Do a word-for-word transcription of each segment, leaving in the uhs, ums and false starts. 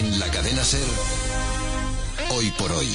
En la cadena SER, Hoy por Hoy.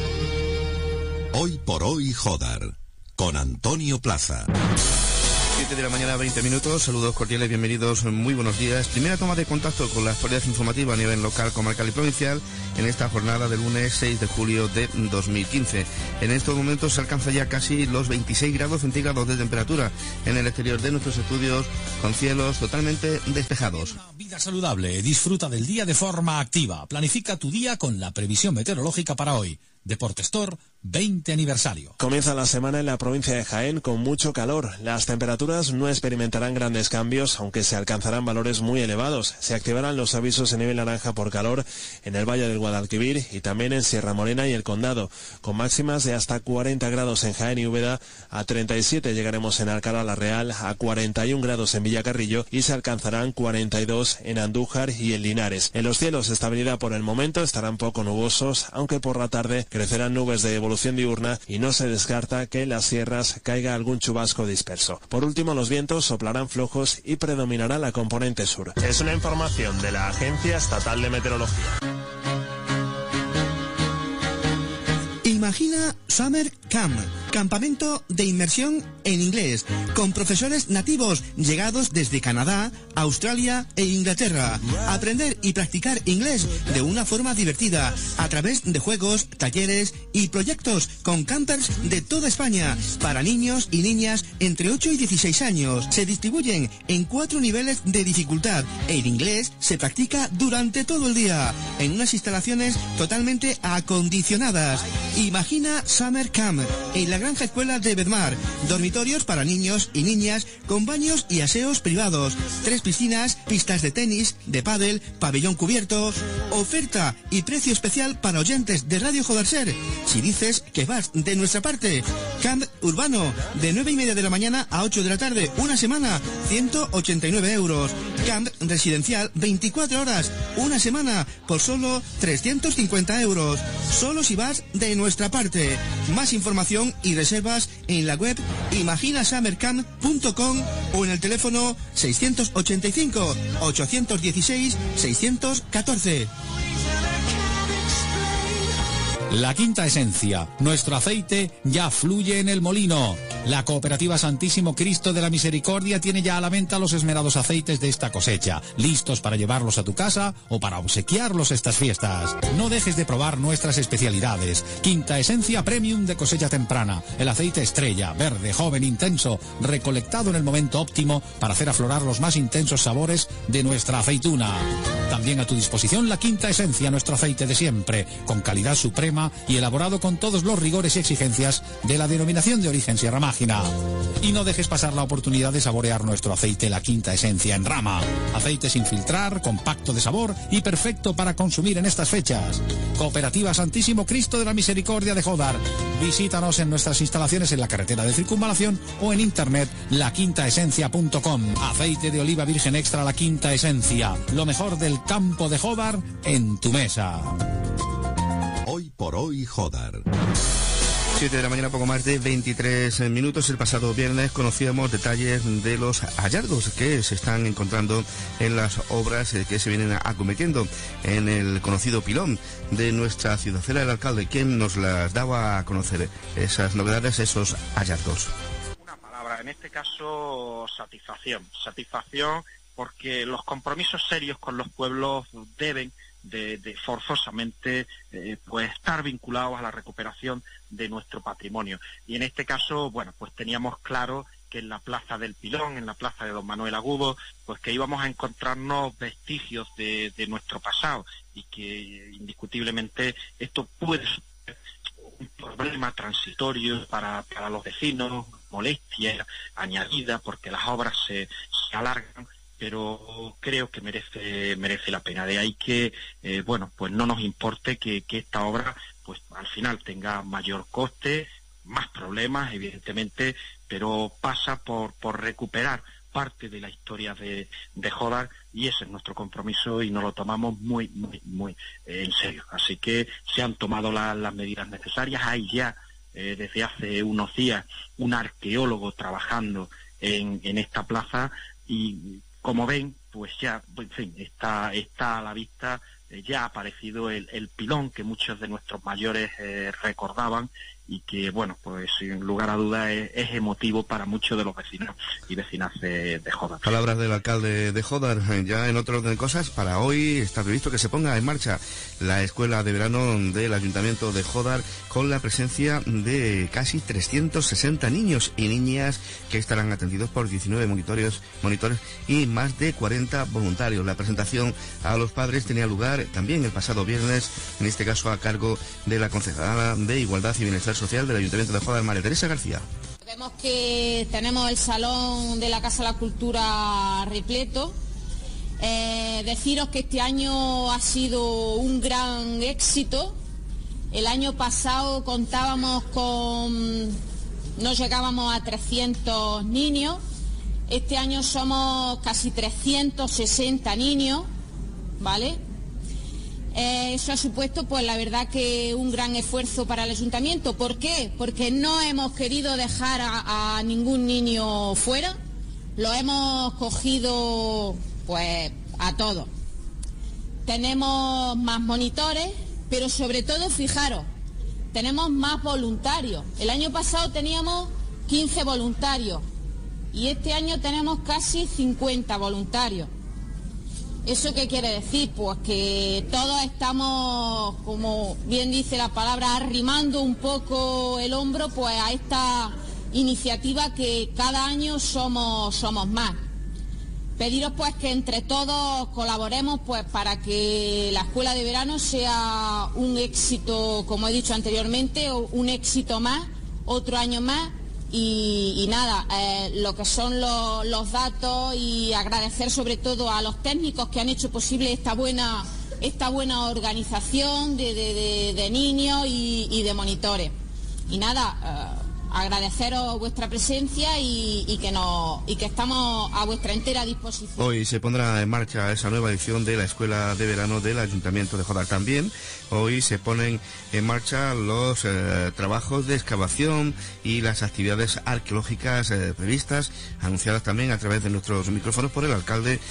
Hoy por Hoy Jodar, con Antonio Plaza. siete de la mañana, veinte minutos. Saludos cordiales, bienvenidos, muy buenos días. Primera toma de contacto con la actualidad informativa a nivel local, comarcal y provincial en esta jornada del lunes seis de julio de dos mil quince. En estos momentos se alcanza ya casi los veintiséis grados centígrados de temperatura en el exterior de nuestros estudios, con cielos totalmente despejados. Vida saludable, disfruta del día de forma activa. Planifica tu día con la previsión meteorológica para hoy. Deportestor, veinte aniversario. Comienza la semana en la provincia de Jaén con mucho calor. Las temperaturas no experimentarán grandes cambios, aunque se alcanzarán valores muy elevados. Se activarán los avisos en nivel naranja por calor en el Valle del Guadalquivir y también en Sierra Morena y el Condado, con máximas de hasta cuarenta grados en Jaén y Úbeda, a treinta y siete llegaremos en Alcalá la Real, a cuarenta y un grados en Villacarrillo y se alcanzarán cuarenta y dos en Andújar y en Linares. En los cielos, estabilidad por el momento, estarán poco nubosos, aunque por la tarde crecerán nubes de evolución diurna y no se descarta que en las sierras caiga algún chubasco disperso. Por último, los vientos soplarán flojos y predominará la componente sur. Es una información de la Agencia Estatal de Meteorología. Imagina Summer Camp, campamento de inmersión en inglés, con profesores nativos llegados desde Canadá, Australia e Inglaterra. Aprender y practicar inglés de una forma divertida, a través de juegos, talleres y proyectos con campers de toda España, para niños y niñas entre ocho y dieciséis años. Se distribuyen en cuatro niveles de dificultad. El inglés se practica durante todo el día, en unas instalaciones totalmente acondicionadas. Imagina Summer Camp en la Granja Escuela de Bedmar. Dormitorios para niños y niñas con baños y aseos privados. Tres piscinas, pistas de tenis, de pádel, pabellón cubierto. Oferta y precio especial para oyentes de Radio Jodar Ser. Si dices que vas de nuestra parte. Camp urbano, de nueve y media de la mañana a ocho de la tarde. Una semana, ciento ochenta y nueve euros. Camp residencial, veinticuatro horas. Una semana, por solo trescientos cincuenta euros. Solo si vas de nuestra parte. Más información y reservas en la web imagina summer camp punto com o en el teléfono seiscientos ochenta y cinco, ochocientos dieciséis, seiscientos catorce. La Quinta Esencia, nuestro aceite ya fluye en el molino. La Cooperativa Santísimo Cristo de la Misericordia tiene ya a la venta los esmerados aceites de esta cosecha, listos para llevarlos a tu casa o para obsequiarlos estas fiestas. No dejes de probar nuestras especialidades. Quinta Esencia Premium de cosecha temprana, el aceite estrella, verde, joven, intenso, recolectado en el momento óptimo para hacer aflorar los más intensos sabores de nuestra aceituna. También a tu disposición la Quinta Esencia, nuestro aceite de siempre, con calidad suprema y elaborado con todos los rigores y exigencias de la denominación de origen Sierra Mágina. Y no dejes pasar la oportunidad de saborear nuestro aceite La Quinta Esencia en rama. Aceite sin filtrar, compacto de sabor y perfecto para consumir en estas fechas. Cooperativa Santísimo Cristo de la Misericordia de Jodar. Visítanos en nuestras instalaciones en la carretera de Circunvalación o en internet la quinta esencia punto com. Aceite de oliva virgen extra La Quinta Esencia. Lo mejor del campo de Jodar en tu mesa. Hoy por Hoy Jodar. siete de la mañana, poco más de veintitrés minutos. El pasado viernes conocíamos detalles de los hallazgos que se están encontrando en las obras que se vienen acometiendo en el conocido pilón de nuestra ciudad. Era el alcalde quien nos las daba a conocer, esas novedades, esos hallazgos. Una palabra, en este caso, satisfacción. Satisfacción porque los compromisos serios con los pueblos deben De, de forzosamente eh, pues estar vinculados a la recuperación de nuestro patrimonio. Y en este caso, bueno, pues teníamos claro que en la Plaza del Pilón, en la Plaza de Don Manuel Agudo, pues que íbamos a encontrarnos vestigios de, de nuestro pasado y que indiscutiblemente esto puede ser un problema transitorio para, para los vecinos, molestia añadida porque las obras se, se alargan, pero creo que merece merece la pena. De ahí que, eh, bueno, pues no nos importe que, que esta obra, pues al final tenga mayor coste, más problemas, evidentemente, pero pasa por, por recuperar parte de la historia de, de Jodar, y ese es nuestro compromiso y nos lo tomamos muy, muy, muy eh, en serio. Así que se han tomado la, las medidas necesarias. Hay ya, eh, desde hace unos días, un arqueólogo trabajando en, en esta plaza y, como ven, pues ya, en fin, está, está a la vista eh, ya ha aparecido el, el pilón que muchos de nuestros mayores eh, recordaban y que, bueno, pues sin lugar a dudas es, es emotivo para muchos de los vecinos y vecinas de, de Jódar. Palabras del alcalde de Jódar. Ya en otro orden de cosas, para hoy está previsto que se ponga en marcha la escuela de verano del Ayuntamiento de Jódar con la presencia de casi trescientos sesenta niños y niñas que estarán atendidos por diecinueve monitores, monitores y más de cuarenta voluntarios. La presentación a los padres tenía lugar también el pasado viernes, en este caso a cargo de la concejala de Igualdad y Bienestar Social del Ayuntamiento de Jódar, María Teresa García. Vemos que tenemos el Salón de la Casa de la Cultura repleto. Eh, deciros que este año ha sido un gran éxito. El año pasado contábamos con... no llegábamos a trescientos niños. Este año somos casi trescientos sesenta niños, ¿vale? Eh, eso ha supuesto, pues la verdad que un gran esfuerzo para el ayuntamiento. ¿Por qué? Porque no hemos querido dejar a, a ningún niño fuera, lo hemos cogido pues a todos. Tenemos más monitores, pero sobre todo, fijaros, tenemos más voluntarios. El año pasado teníamos quince voluntarios y este año tenemos casi cincuenta voluntarios. ¿Eso qué quiere decir? Pues que todos estamos, como bien dice la palabra, arrimando un poco el hombro pues a esta iniciativa que cada año somos, somos más. Pediros pues que entre todos colaboremos pues para que la escuela de verano sea un éxito, como he dicho anteriormente, un éxito más, otro año más. Y, y nada, eh, lo que son lo, los datos y agradecer sobre todo a los técnicos que han hecho posible esta buena, esta buena organización de, de, de, de niños y, y de monitores. Y nada, eh, agradeceros vuestra presencia y, y, que nos, y que estamos a vuestra entera disposición. Hoy se pondrá en marcha esa nueva edición de la Escuela de Verano del Ayuntamiento de Jódar. También hoy se ponen en marcha los eh, trabajos de excavación y las actividades arqueológicas eh, previstas, anunciadas también a través de nuestros micrófonos por el alcalde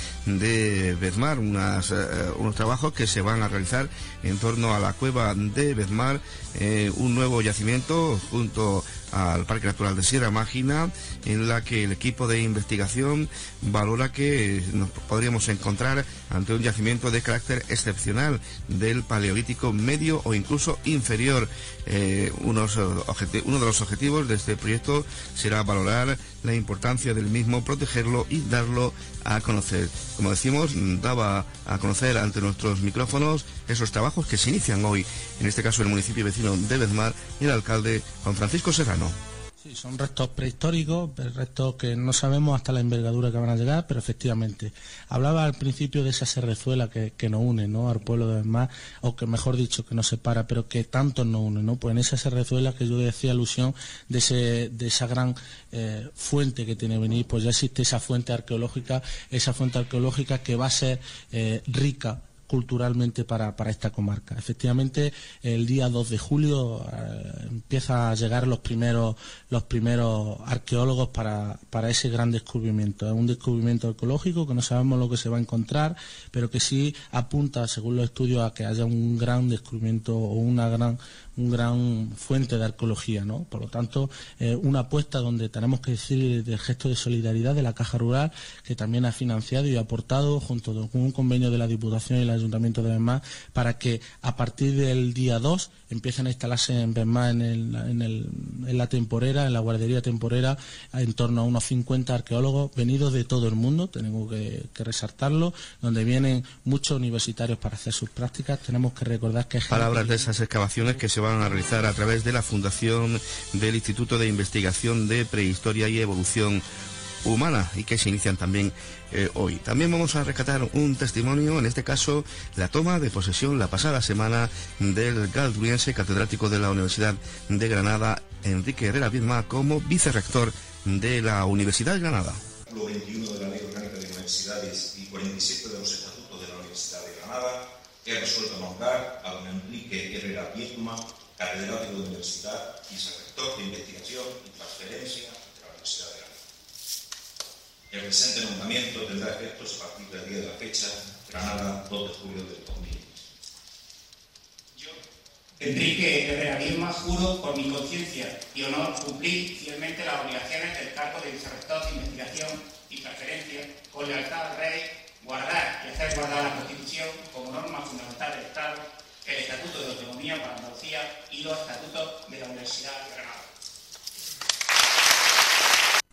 de Bezmar. Unas, eh, unos trabajos que se van a realizar en torno a la cueva de Bezmar, eh, un nuevo yacimiento junto al Parque Natural de Sierra Mágina, en la que el equipo de investigación valora que nos podríamos encontrar ante un yacimiento de carácter excepcional del Paleolítico medio o incluso inferior. Eh, unos uno de los objetivos de este proyecto será valorar la importancia del mismo, protegerlo y darlo a conocer. Como decimos, daba a conocer ante nuestros micrófonos esos trabajos que se inician hoy, en este caso en el municipio vecino de Bezmar, y el alcalde Juan Francisco Serrano. Sí, son restos prehistóricos, restos que no sabemos hasta la envergadura que van a llegar, pero efectivamente. Hablaba al principio de esa serrezuela que, que nos une, ¿no?, al pueblo de Bezmar, o que mejor dicho, que nos separa, pero que tanto nos une, ¿no? Pues en esa serrezuela que yo decía alusión de, ese, de esa gran eh, fuente que tiene que venir, pues ya existe esa fuente arqueológica, esa fuente arqueológica que va a ser eh, rica culturalmente para, para esta comarca. Efectivamente, el día dos de julio eh, empieza a llegar los primeros los primeros arqueólogos para, para ese gran descubrimiento. Es un descubrimiento arqueológico que no sabemos lo que se va a encontrar, pero que sí apunta, según los estudios, a que haya un gran descubrimiento o una gran un gran fuente de arqueología, ¿no? Por lo tanto, eh, una apuesta donde tenemos que decir del gesto de solidaridad de la Caja Rural, que también ha financiado y aportado, junto con un convenio de la Diputación y el Ayuntamiento de Bezmar, para que a partir del día dos empiecen a instalarse en Bezmar, en, el, en, el, en la temporera, en la guardería temporera, en torno a unos cincuenta arqueólogos venidos de todo el mundo, tenemos que, que resaltarlo, donde vienen muchos universitarios para hacer sus prácticas. Tenemos que recordar que... Palabras de esas excavaciones que se van a realizar a través de la Fundación del Instituto de Investigación de Prehistoria y Evolución Humana, y que se inician también eh, hoy. También vamos a rescatar un testimonio, en este caso la toma de posesión la pasada semana del galduense catedrático de la Universidad de Granada, Enrique Herrera Viedma, como vicerrector de la Universidad de Granada. Artículo veintiuno de la Ley Orgánica de Universidades y cuarenta y siete de los Estatutos de la Universidad de Granada, he resuelto nombrar a don Enrique Herrera Viedma, catedrático de Universidad y vicerrector de Investigación y Transferencia de la Universidad de Granada. El presente nombramiento tendrá efectos a partir del día de la fecha, Granada, dos de julio del dos mil veinte. Enrique Herrera Bielma, juro por mi conciencia y honor cumplir fielmente las obligaciones del cargo de vicerrector de investigación y transferencia con lealtad al rey, guardar y hacer guardar la Constitución como norma fundamental del Estado, el Estatuto de Autonomía para Andalucía y los estatutos de la Universidad de Granada.